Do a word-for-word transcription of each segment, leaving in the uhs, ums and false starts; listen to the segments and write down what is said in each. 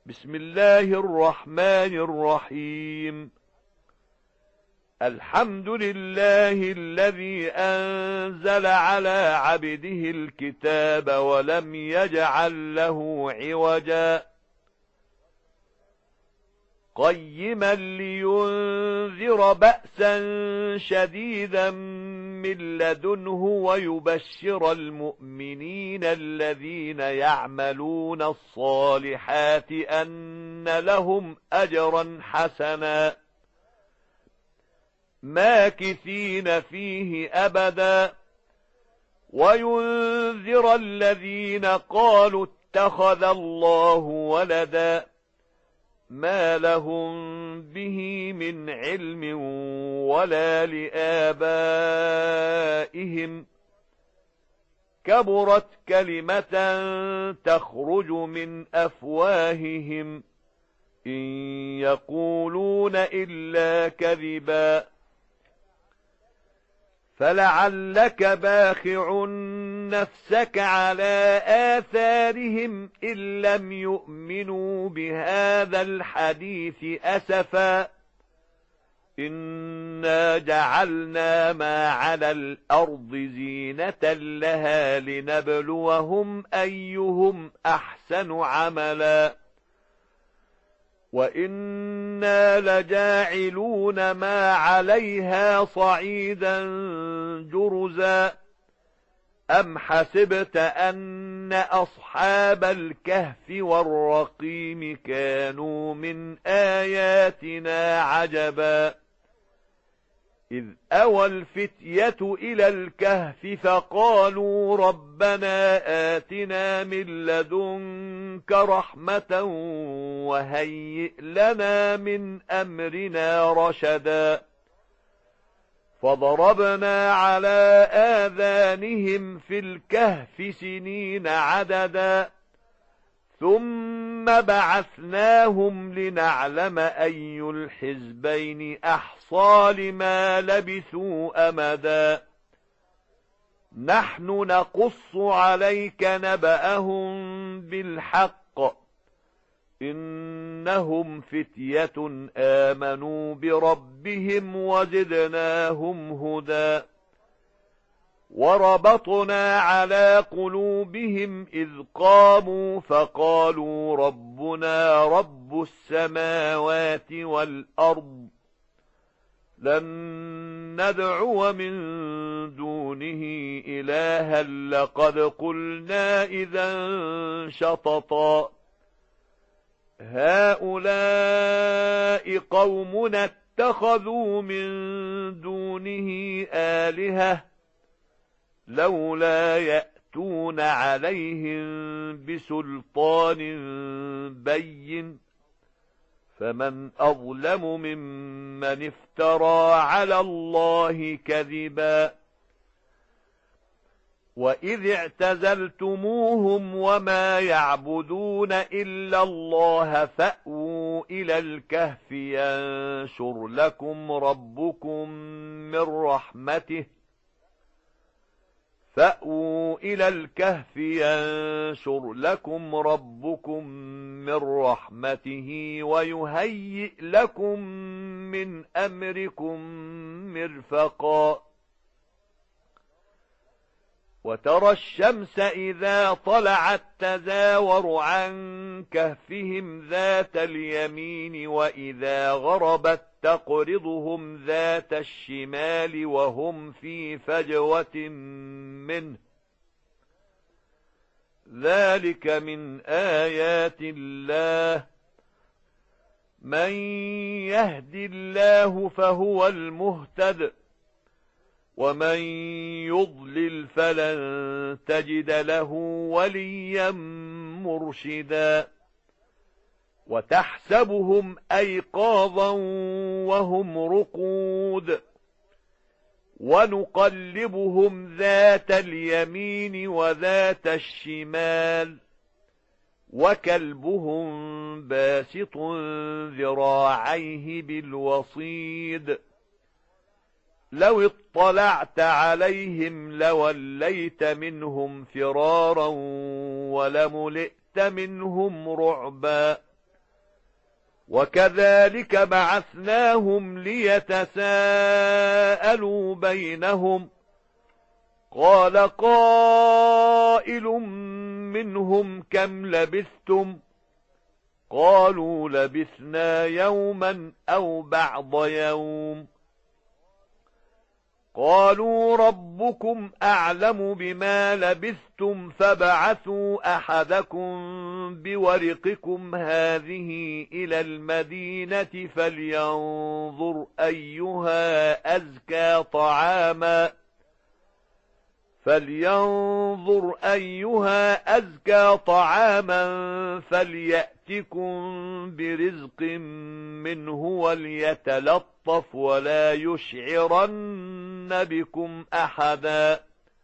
بسم الله الرحمن الرحيم. الحمد لله الذي أنزل على عبده الكتاب ولم يجعل له عوجا قيما لينذر بأسا شديدا من لدنه ويبشر المؤمنين الذين يعملون الصالحات أن لهم أجرا حسنا ماكثين فيه أبدا وينذر الذين قالوا اتخذ الله ولدا ما لهم به من علم ولا لآبائهم كبرت كلمة تخرج من أفواههم إن يقولون إلا كذبا فلعلك باخع نفسك على آثارهم إن لم يؤمنوا بهذا الحديث أسفا إنا جعلنا ما على الأرض زينة لها لنبلوهم أيهم أحسن عملا وإنا لجاعلون ما عليها صعيدا جرزا أم حسبت أن أصحاب الكهف والرقيم كانوا من آياتنا عجبا إذ أوى الفتية إلى الكهف فقالوا ربنا آتنا من لدنك رحمة وهيئ لنا من أمرنا رشدا فضربنا على آذانهم في الكهف سنين عددا ثم بعثناهم لنعلم أي الحزبين أحصى لما لبثوا أمدا نحن نقص عليك نبأهم بالحق إنهم فتية آمنوا بربهم وزدناهم هدى وربطنا على قلوبهم إذ قاموا فقالوا ربنا رب السماوات والأرض لن ندعو من دونه إلها لقد قلنا إذا شططا هؤلاء قومنا اتخذوا من دونه آلهة لولا يأتون عليهم بسلطان بين فمن أظلم ممن افترى على الله كذبا وإذ اعتزلتموهم وما يعبدون إلا الله فأووا إلى الكهف ينشر لكم ربكم من رحمته فأووا إلى الكهف ينشر لكم ربكم من رحمته ويهيئ لكم من أمركم مرفقا وترى الشمس إذا طلعت تزاور عن كهفهم ذات اليمين وإذا غربت تقرضهم ذات الشمال وهم في فجوة منه ذلك من آيات الله من يهد الله فهو المهتد ومن يضلل فلن تجد له وليا مرشدا وتحسبهم أيقاظا وهم رقود ونقلبهم ذات اليمين وذات الشمال وكلبهم باسط ذراعيه بالوصيد لو اطلعت عليهم لوليت منهم فرارا ولملئت منهم رعبا وكذلك بعثناهم ليتساءلوا بينهم قال قائل منهم كم لبثتم قالوا لبثنا يوما أو بعض يوم قالوا ربكم أعلم بما لبثتم فابعثوا أحدكم بورقكم هذه إلى المدينة فلينظر أيها أزكى طعاما فلينظر أيها أزكى طعاما فليأتكم برزق منه وليتلطف ولا يشعرن بكم أحدا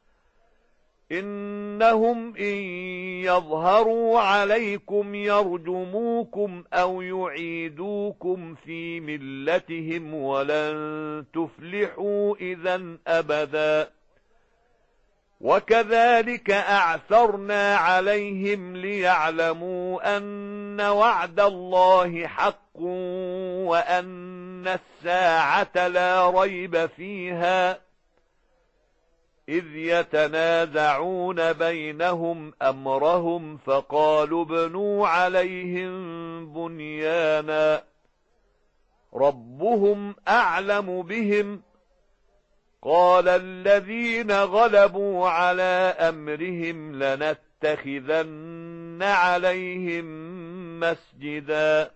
إنهم إن يظهروا عليكم يرجموكم أو يعيدوكم في ملتهم ولن تفلحوا إذا أبدا وكذلك أعثرنا عليهم ليعلموا أن وعد الله حق وأن الساعة لا ريب فيها إذ يتنازعون بينهم أمرهم فقالوا ابنوا عليهم بنيانا ربهم أعلم بهم قال الذين غلبوا على أمرهم لنتخذن عليهم مسجدا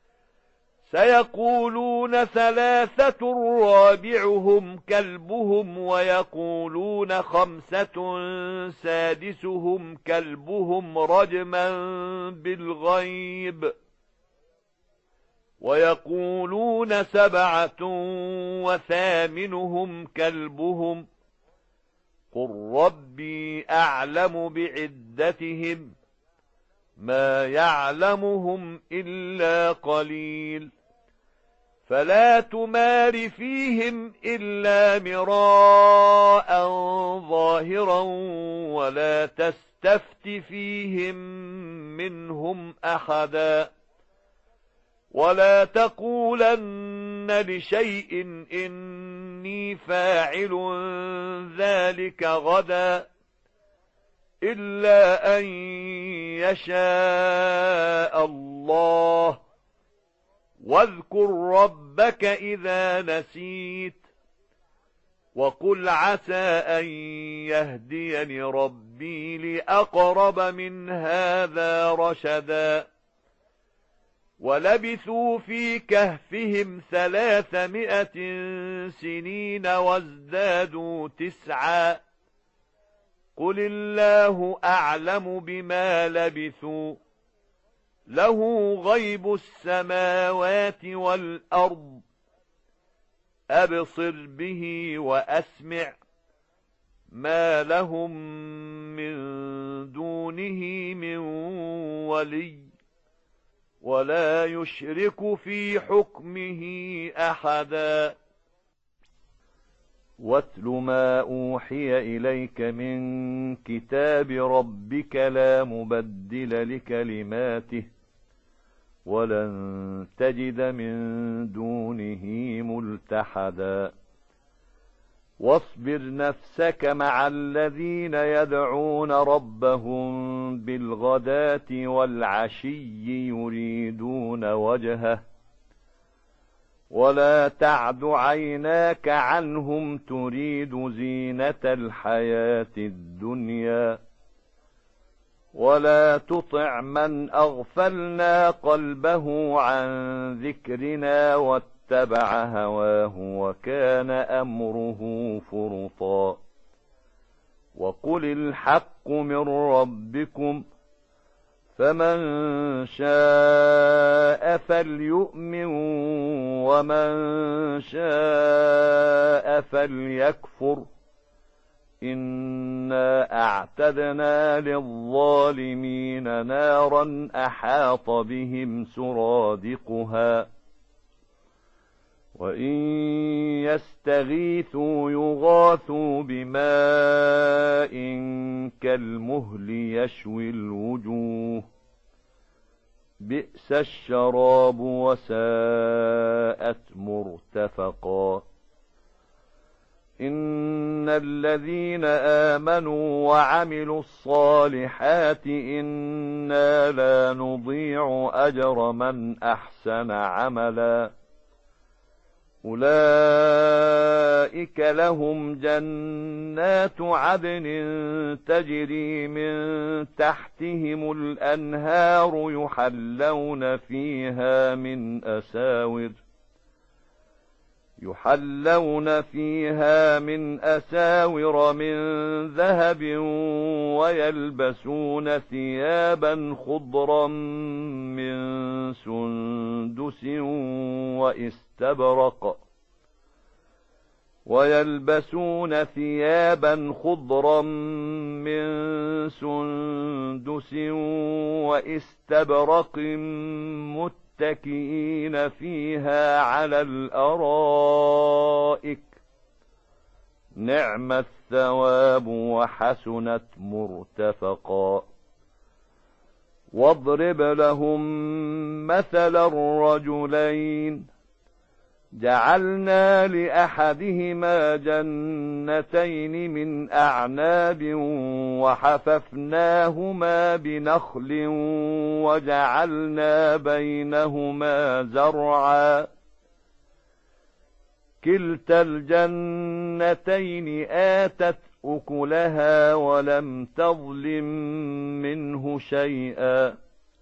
سيقولون ثلاثة رابعهم كلبهم ويقولون خمسة سادسهم كلبهم رجما بالغيب ويقولون سبعة وثامنهم كلبهم قل ربي أعلم بعدتهم ما يعلمهم إلا قليل فلا تمار فيهم إلا مراء ظاهرا ولا تستفت فيهم منهم أحدا ولا تقولن لشيء إني فاعل ذلك غدا إلا أن يشاء الله واذكر ربك إذا نسيت وقل عسى أن يهديني ربي لأقرب من هذا رشدا ولبثوا في كهفهم ثلاثمائة سنين وازدادوا تسعا قل الله أعلم بما لبثوا له غيب السماوات والأرض أبصر به وأسمع ما لهم من دونه من ولي ولا يشرك في حكمه أحدا واتل ما أوحي إليك من كتاب ربك لا مبدل لكلماته ولن تجد من دونه ملتحدا واصبر نفسك مع الذين يدعون ربهم بالغداة والعشي يريدون وجهه ولا تعد عيناك عنهم تريد زينة الحياة الدنيا ولا تطع من أغفلنا قلبه عن ذكرنا واتبع هواه وكان أمره فرطا وقل الحق من ربكم فمن شاء فليؤمن ومن شاء فليكفر إنا أعتدنا للظالمين نارا أحاط بهم سرادقها وإن يستغيثوا يغاثوا بماء كالمهل يشوي الوجوه بئس الشراب وساءت مرتفقا إن الذين آمنوا وعملوا الصالحات إنا لا نضيع أجر من أحسن عملا أولئك لهم جنات عدن تجري من تحتهم الأنهار يحلون فيها من أساور يحلون فيها من أساور من ذهب ويلبسون ثيابا خضرا من سندس واستبرق ويلبسون ثيابا خضرا من سندس واستبرق متكئين فيها على الأرائك نعم الثواب وحسنت مرتفقا واضرب لهم مثل الرجلين جعلنا لأحدهما جنتين من أعناب وحففناهما بنخل وجعلنا بينهما زرعا كلتا الجنتين آتت أكلها ولم تظلم منه شيئا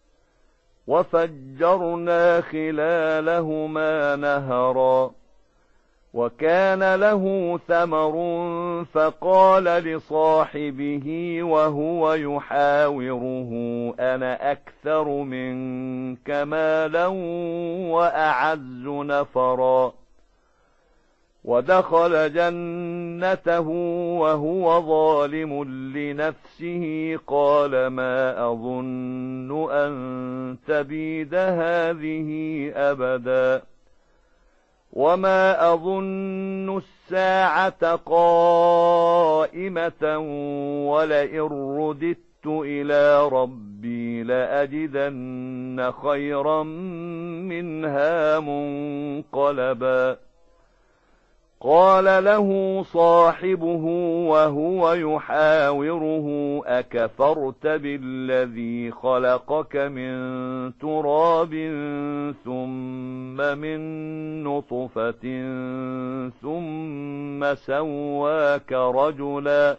وفجرنا خلالهما نهرا وكان له ثمر فقال لصاحبه وهو يحاوره أنا أكثر منك مالا وأعز نفرا ودخل جنته وهو ظالم لنفسه قال ما أظن أن تبيد هذه أبدا وما أظن الساعة قائمة ولئن رددت إلى ربي لأجدن خيرا منها منقلبا قال له صاحبه وهو يحاوره أكفرت بالذي خلقك من تراب ثم من نطفة ثم سواك رجلا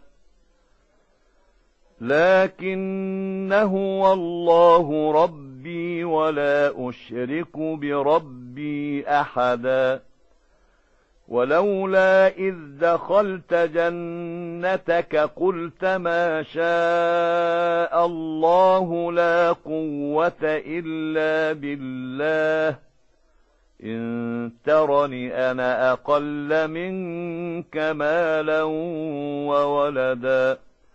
لكن هو الله ربي ولا أشرك بربي أحدا ولولا إذ دخلت جنتك قلت ما شاء الله لا قوة إلا بالله إن ترني أنا أقل منك مالا وولدا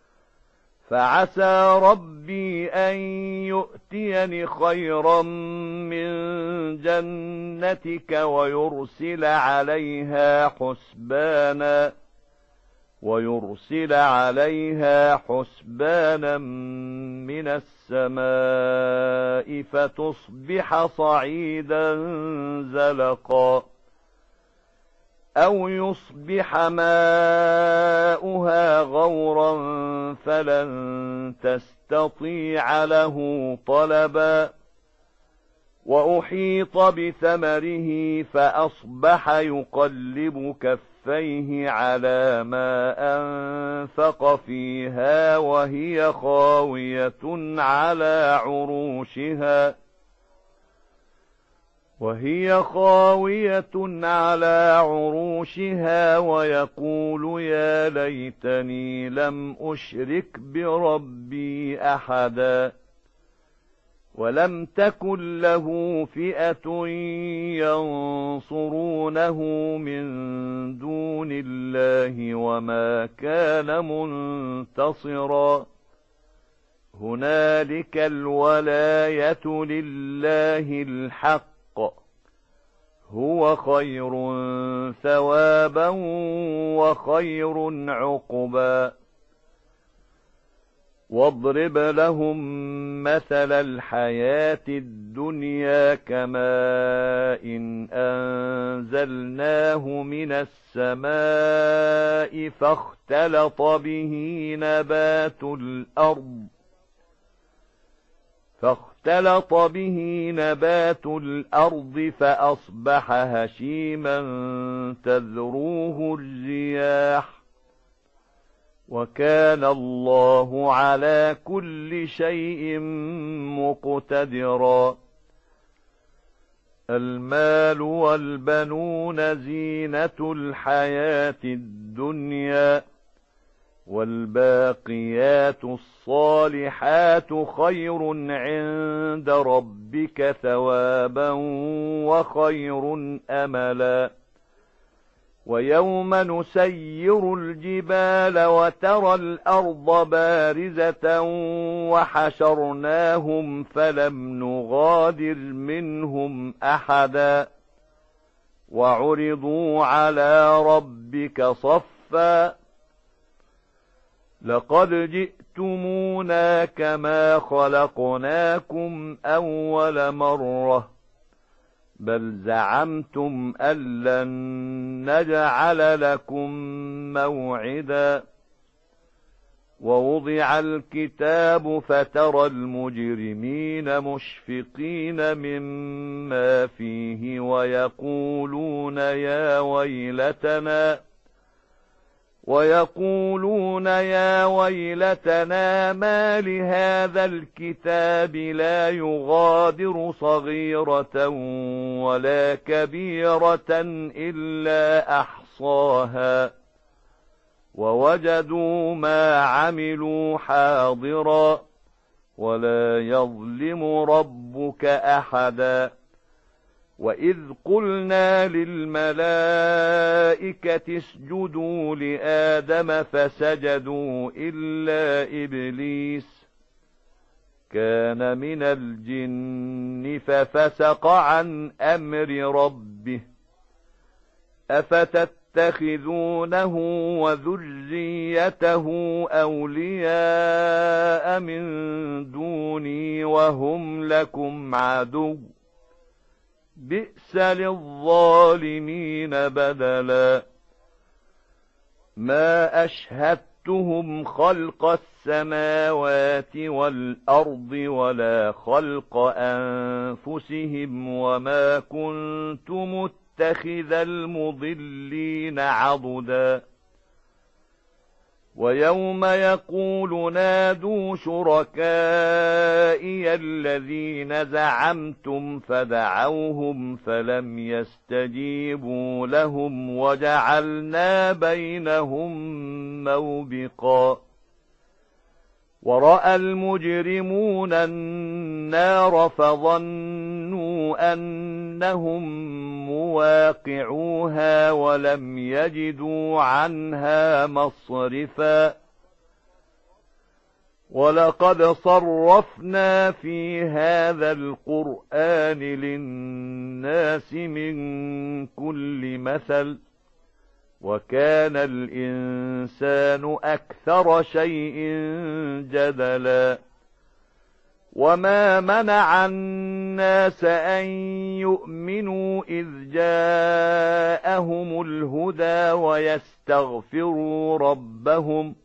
فعسى ربي أن يؤتيني خيرا من جنتك ويرسل عليها حسبانا ويرسل عليها حسبانا من السماء فتصبح صعيدا زلقا أو يصبح ماؤها غورا فلن تستطيع له طلبا وأحيط بثمره فأصبح يقلب كفيه على ما أنفق فيها وهي خاوية على عروشها وهي خاوية على عروشها ويقول يا ليتني لم أشرك بربي أحدا ولم تكن له فئة ينصرونه من دون الله وما كان منتصرا هنالك الولاية لله الحق هو خير ثوابا وخير عقبا واضرب لهم مثل الحياة الدنيا كماء إن أنزلناه من السماء فاختلط به نبات الأرض فاختلط به نبات الأرض فأصبح هشيما تذروه الرياح وكان الله على كل شيء مقتدرا. المال والبنون زينة الحياة الدنيا والباقيات الصالحات خير عند ربك ثوابا وخير أملا. ويوم نسير الجبال وترى الأرض بارزة وحشرناهم فلم نغادر منهم أحدا وعرضوا على ربك صفا لقد جئتمونا كما خلقناكم أول مرة بل زعمتم أن لن نجعل لكم موعدا. ووضع الكتاب فترى المجرمين مشفقين مما فيه ويقولون يا ويلتنا ويقولون يا ويلتنا ما لهذا الكتاب لا يغادر صغيرة ولا كبيرة إلا أحصاها ووجدوا ما عملوا حاضرا ولا يظلم ربك أحدا. وإذ قلنا للملائكة اسجدوا لآدم فسجدوا إلا إبليس كان من الجن ففسق عن أمر ربه أفتتخذونه وذريته أولياء من دوني وهم لكم عدو بئس للظالمين بدلا. ما أشهدتهم خلق السماوات والأرض ولا خلق أنفسهم وما كنت متخذ المضلين عضدا. ويوم يقول نادوا شركائي الذين زعمتم فدعوهم فلم يستجيبوا لهم وجعلنا بينهم موبقا. ورأى المجرمون النار فظنوا أنهم مواقعوها ولم يجدوا عنها مصرفا. ولقد صرفنا في هذا القرآن للناس من كل مثل وكان الإنسان أكثر شيء جدلا. وما منع الناس أن يؤمنوا إذ جاءهم الهدى ويستغفروا ربهم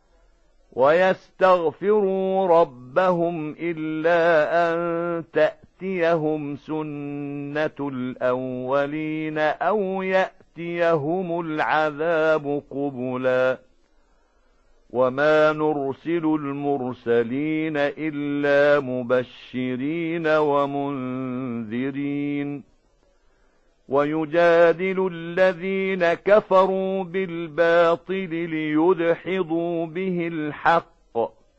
ويستغفروا ربهم إلا أن تأتيهم سنة الأولين أو يأتيهم العذاب قبلا. وما نرسل المرسلين إلا مبشرين ومنذرين ويجادل الذين كفروا بالباطل ليدحضوا به الحق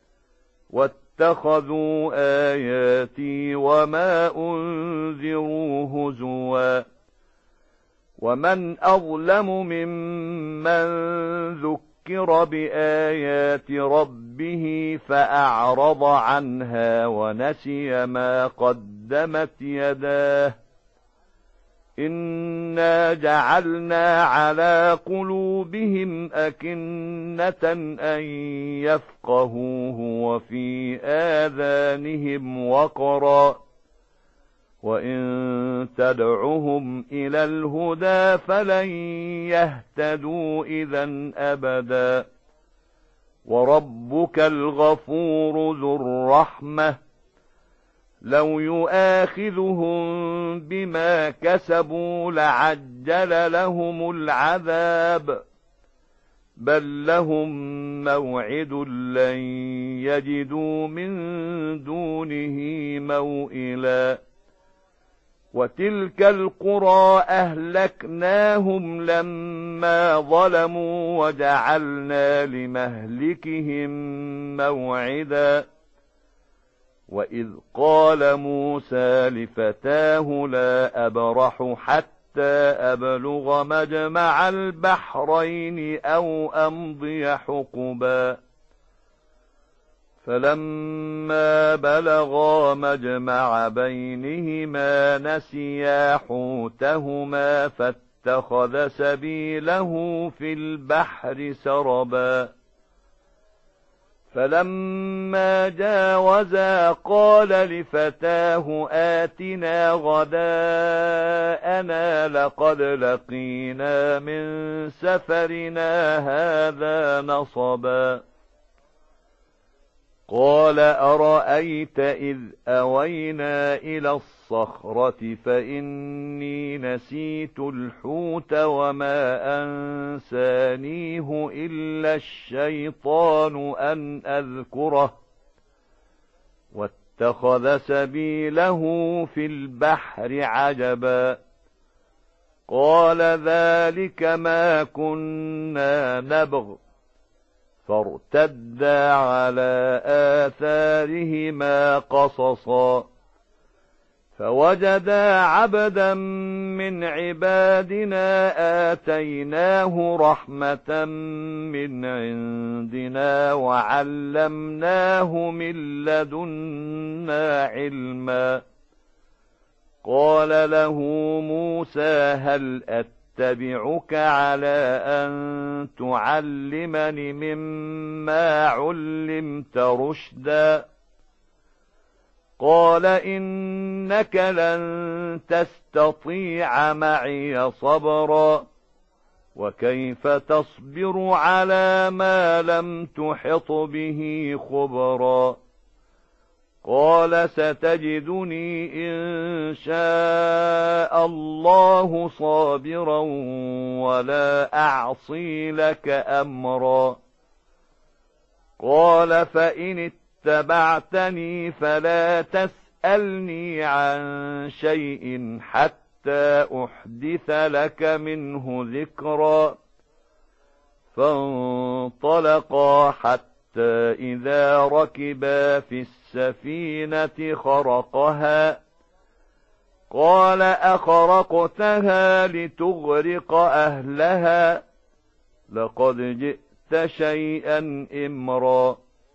واتخذوا آياتي وما أنذروا هزوا. ومن أظلم ممن ذكر بآيات ربه فأعرض عنها ونسي ما قدمت يداه إنا جعلنا على قلوبهم أكنة أن يفقهوه وفي آذانهم وقرا وإن تدعهم إلى الهدى فلن يهتدوا إذا أبدا وربك الغفور ذو الرحمة لو يؤاخذهم بما كسبوا لعجل لهم العذاب بل لهم موعد لن يجدوا من دونه موئلا وتلك القرى أهلكناهم لما ظلموا وجعلنا لمهلكهم موعدا وإذ قال موسى لفتاه لا أبرح حتى أبلغ مجمع البحرين أو أمضي حقبا فلما بلغا مجمع بينهما نسيا حوتهما فاتخذ سبيله في البحر سربا فلما جاوزا قال لفتاه آتنا غداءنا لقد لقينا من سفرنا هذا نصبا قال أرأيت إذ أوينا إلى الصخرة فإني نسيت الحوت وما أنسانيه إلا الشيطان أن أذكره واتخذ سبيله في البحر عجبا قال ذلك ما كنا نبغ فارتدا على آثارهما قصصا فوجدا عبدا من عبادنا آتيناه رحمة من عندنا وعلمناه من لدنا علما قال له موسى هل أتبعك على أن تعلمني مما علمت رشدا قال إنك لن تستطيع معي صبرا وكيف تصبر على ما لم تحط به خبرا قال ستجدني إن شاء الله صابرا ولا أعصي لك أمرا قال فإن اتبعتني فلا تسألني عن شيء حتى أحدث لك منه ذكرا فانطلقا حتى إذا ركبا في السفينة خرقها قال أخرقتها لتغرق أهلها لقد جئت شيئا إمرا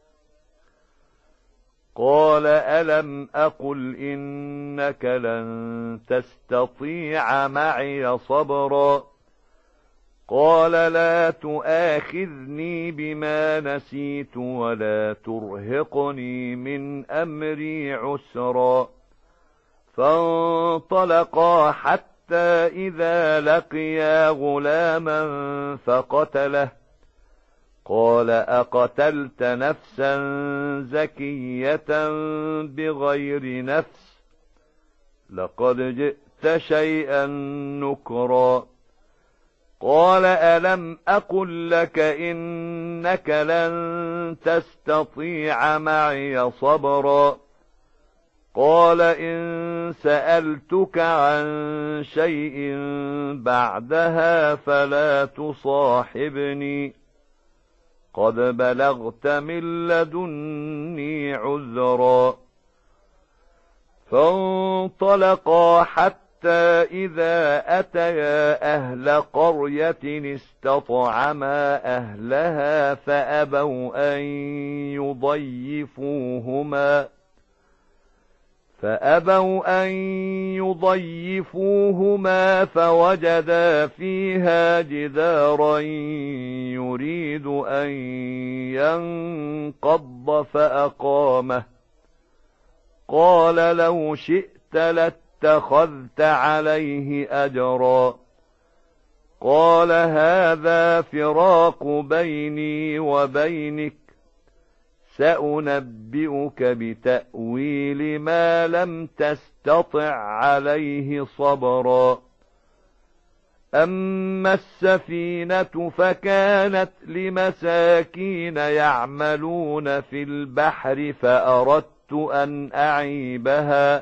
قال ألم أقل إنك لن تستطيع معي صبرا قال لا تؤاخذني بما نسيت ولا ترهقني من أمري عسرا فانطلقا حتى إذا لقيا غلاما فقتله قال أقتلت نفسا زكية بغير نفس لقد جئت شيئا نكرا قال ألم أقل لك إنك لن تستطيع معي صبرا قال إن سألتك عن شيء بعدها فلا تصاحبني قد بلغت من لدني عذرا فانطلقا حتى إذا أتيا أهل قرية استطعما أهلها فأبوا أن يضيفوهما فأبوا أن يضيفوهما فوجدا فيها جدارا يريد أن ينقض فأقامه قال لو شئت لاتخذت عليه أجرا قال هذا فراق بيني وبينك سأنبئك بتأويل ما لم تستطع عليه صبرا أما السفينة فكانت لمساكين يعملون في البحر فأردت أن أعيبها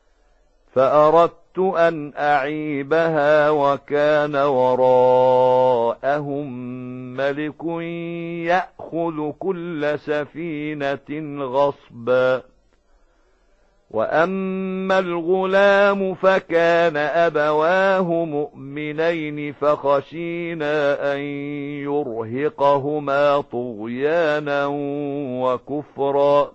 فأردت أن أعيبها وكان وراءهم ملك يأخذ كل سفينة غصبا وأما الغلام فكان أبواه مؤمنين فخشينا أن يرهقهما طغيانا وكفرا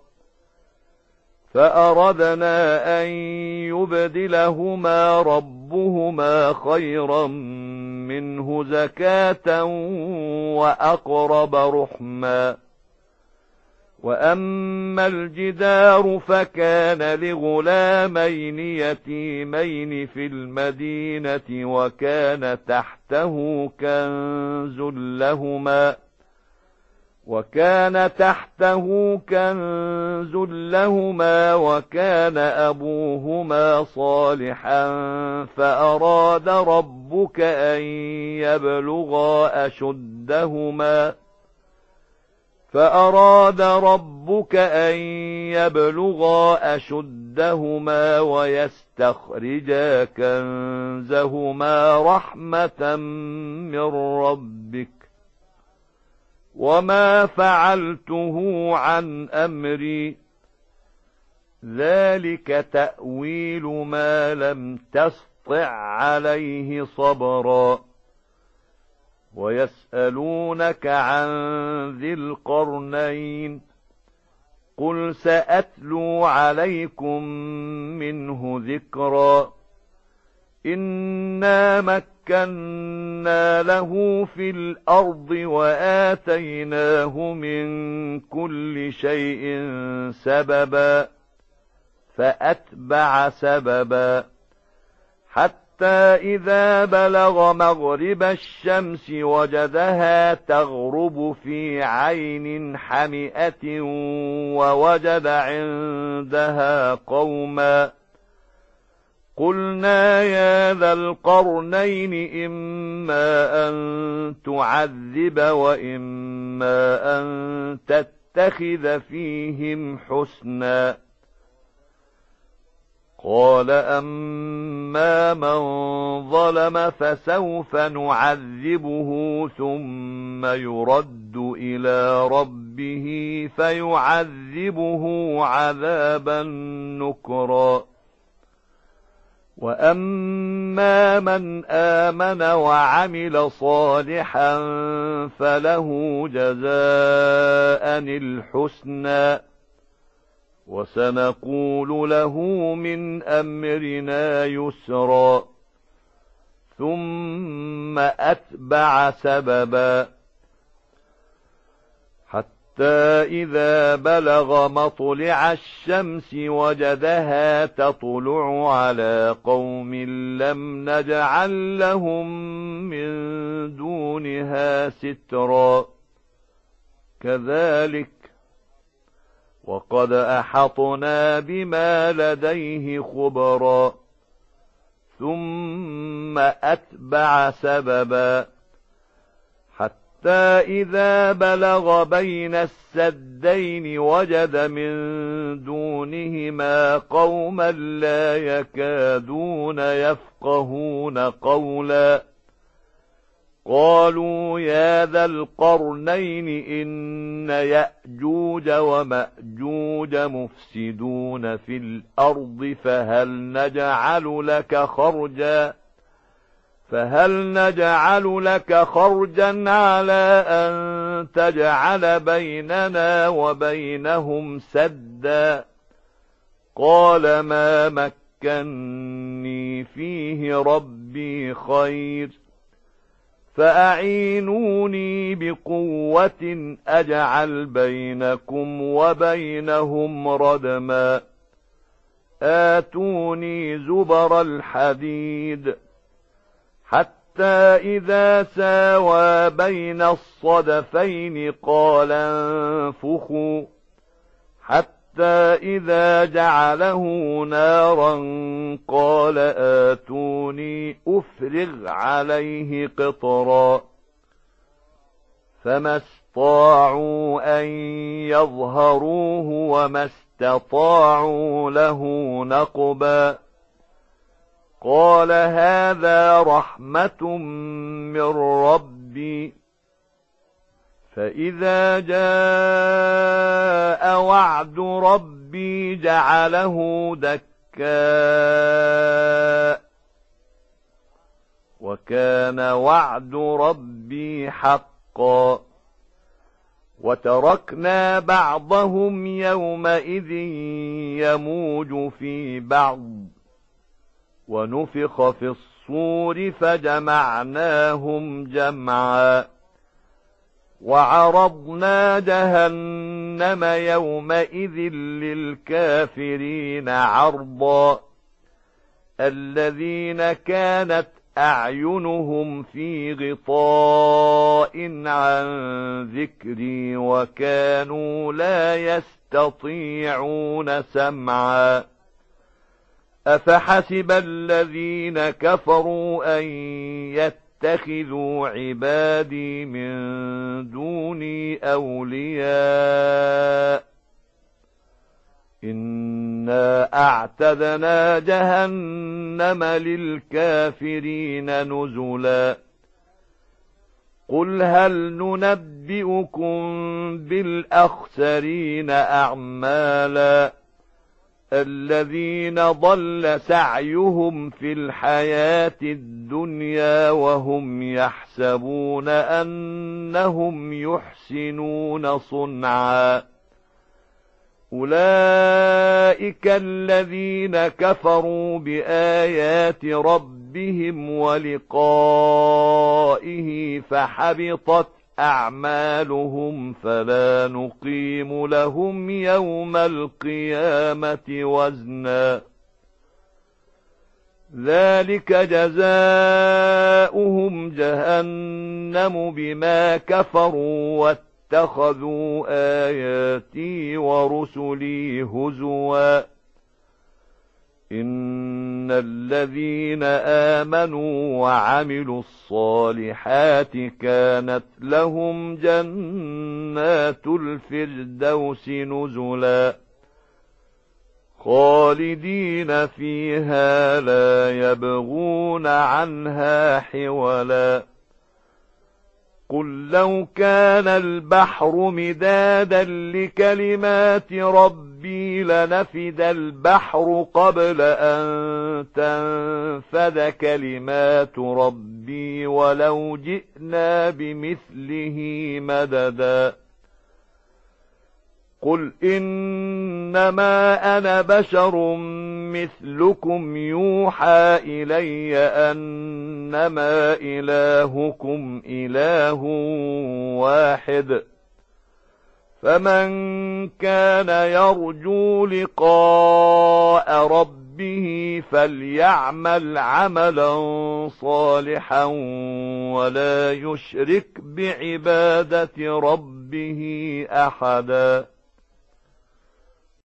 فأردنا أن يبدلهما ربهما خيرا منه زكاة وأقرب رحما وأما الجدار فكان لغلامين يتيمين في المدينة وكان تحته كنز لهما وكان تحته كنز لهما وكان أبوهما صالحا فأراد ربك أن يبلغا أشدهما فأراد ربك أن يبلغا أشدهما ويستخرجا كنزهما رحمة من ربك وما فعلته عن أمري ذلك تأويل ما لم تسطع عليه صبرا ويسألونك عن ذي القرنين قل سأتلو عليكم منه ذكرا إنا مكنا له في الأرض وآتيناه من كل شيء سببا فأتبع سببا حتى إذا بلغ مغرب الشمس وجدها تغرب في عين حمئة ووجد عندها قوما قلنا يا ذا القرنين إما أن تعذب وإما أن تتخذ فيهم حسنا قال أما من ظلم فسوف نعذبه ثم يرد إلى ربه فيعذبه عذابا نكرا وأما من آمن وعمل صالحا فله جزاء الحسنى وسنقول له من أمرنا يسرا ثم أتبع سببا حتى إذا بلغ مطلع الشمس وجدها تطلع على قوم لم نجعل لهم من دونها سترا كذلك وقد أحطنا بما لديه خبرا ثم أتبع سببا حتى إذا بلغ بين السدين وجد من دونهما قوما لا يكادون يفقهون قولا قالوا يا ذا القرنين إن يأجوج ومأجوج مفسدون في الأرض فهل نجعل لك خرجا فهل نجعل لك خرجا على أن تجعل بيننا وبينهم سدا قال ما مكني فيه ربي خير فأعينوني بقوة أجعل بينكم وبينهم ردما آتوني زبر الحديد حتى إذا ساوى بين الصدفين قال انفخوا حتى إذا جعله نارا قال آتوني أفرغ عليه قطرا فما استطاعوا أن يظهروه وما استطاعوا له نقبا قال هذا رحمة من ربي فإذا جاء وعد ربي جعله دكاء وكان وعد ربي حقا وتركنا بعضهم يومئذ يموج في بعض ونفخ في الصور فجمعناهم جمعا وعرضنا جهنم يومئذ للكافرين عرضا الذين كانت أعينهم في غطاء عن ذكري وكانوا لا يستطيعون سمعا أفحسب الذين كفروا أن يتخذوا عبادي من دوني أولياء إنا أعتدنا جهنم للكافرين نزلا قل هل ننبئكم بالأخسرين أعمالا الذين ضل سعيهم في الحياة الدنيا وهم يحسبون أنهم يحسنون صنعا أولئك الذين كفروا بآيات ربهم ولقائه فحبطت أعمالهم فلا نقيم لهم يوم القيامة وزنا ذلك جزاؤهم جهنم بما كفروا واتخذوا آياتي ورسلي هزوا إن الذين آمنوا وعملوا الصالحات كانت لهم جنات الفردوس نزلا خالدين فيها لا يبغون عنها حولا قل لو كان البحر مدادا لكلمات ربي لنفد البحر قبل أن تنفد كلمات ربي ولو جئنا بمثله مددا قل إنما أنا بشر مثلكم يوحى إلي أنما إلهكم إله واحد فمن كان يرجو لقاء ربه فليعمل عملا صالحا ولا يشرك بعبادة ربه أحدا